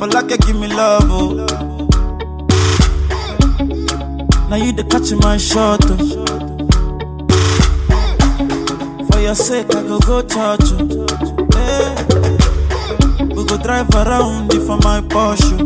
For like you give me love, oh. Now you the catch my shot, oh. For your sake, I go church, oh. Hey. We go drive around it for my Porsche.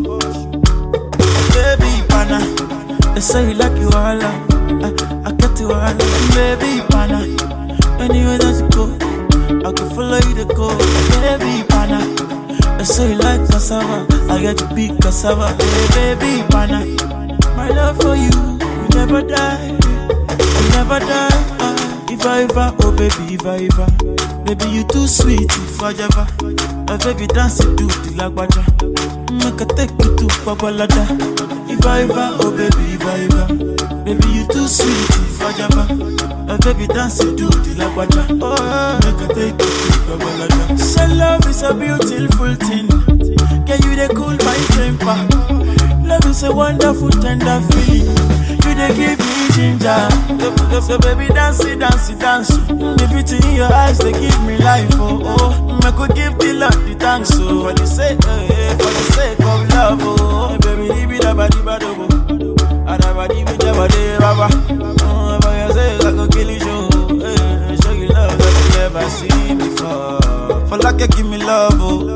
Baby, pana, they say you like you all, I get you all. Baby, pana, anywhere that you go, I can follow you to go. Baby, pana, they say you like cassava, I get to big cassava. Hey, baby, pana, my love for you will never die, will never die. If I ever, oh baby, if I ever, baby you too sweet, if I ever, baby dance it to the lagwaja, make a take you to Babalada. If I ever, oh baby, if I ever, baby you too sweet, if I ever, baby dance it to the lagwaja, oh make a take you to Babalada. So love is a beautiful thing, can you they cool my temper? Love is a wonderful tender feeling. You they give me ginger. So baby dance it, dance it, dance. The beauty in your eyes they give me life. Oh oh, I could give the Lord the thanks. So for the sake of love. Oh baby, leave it about the bad oh. Adabadi with the body, baba. Oh, for your sake I could kill you. Show you love that you never seen before. For like you give me love. Oh.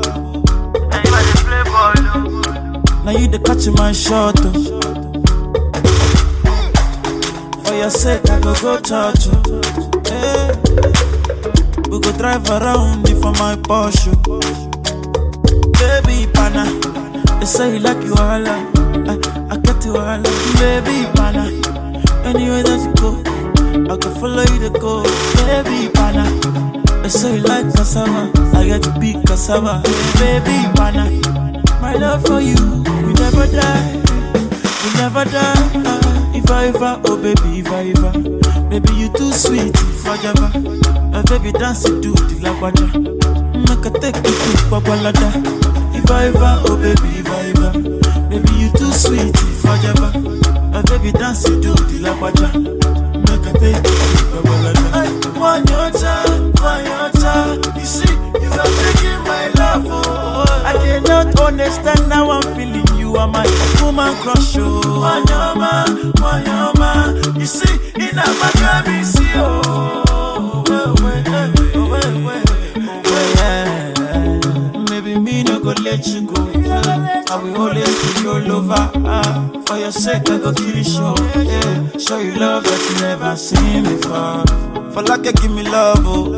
Now you the catch my shot, oh. For your sake, I go church, oh. Hey. We go drive around it for my Porsche. Baby, pana, they say you like you all, I get you all. Baby, pana, anywhere that you go, I can follow you to go. Baby, pana, they say you like cassava, I get to big cassava. Baby, pana, my love for you will never die, will never die. If I ever, oh baby, if I ever, baby you too sweet, if I ever, baby dance it to the lagwaja, make a take you to Babalada. If I ever, oh baby, if I ever, baby you too sweet, if I ever, baby dance it to the lagwaja, make a take you to Babalada. One your time, you see, you are taking my love, oh. I cannot understand now I'm feeling you are my woman crush, oh. Wanyama, you see, in a Maccabi, see, maybe me no go let you go. I will always be your lover. For your sake, I go kill you, show you love that you never seen before. For like you give me love, oh.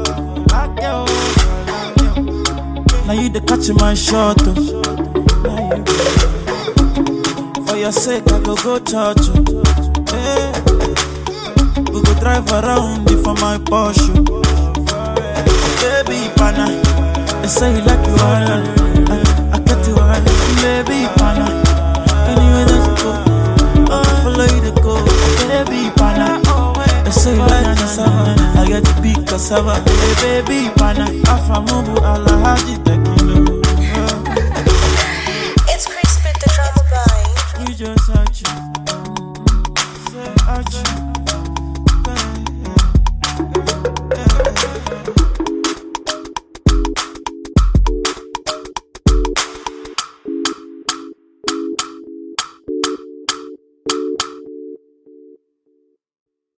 Now you the catch my shot, oh. For your sake, I go church, oh. Hey. We go drive around it for my Porsche. Baby, pana, they say you like you all, I get you all. Baby, pana, anywhere that you go, I follow you to go. Baby, pana, they say you like cassava, I get to big cassava. Hey, baby, pana, Afamubu Alahaji Tekilo. It's Chris with the drama by. You just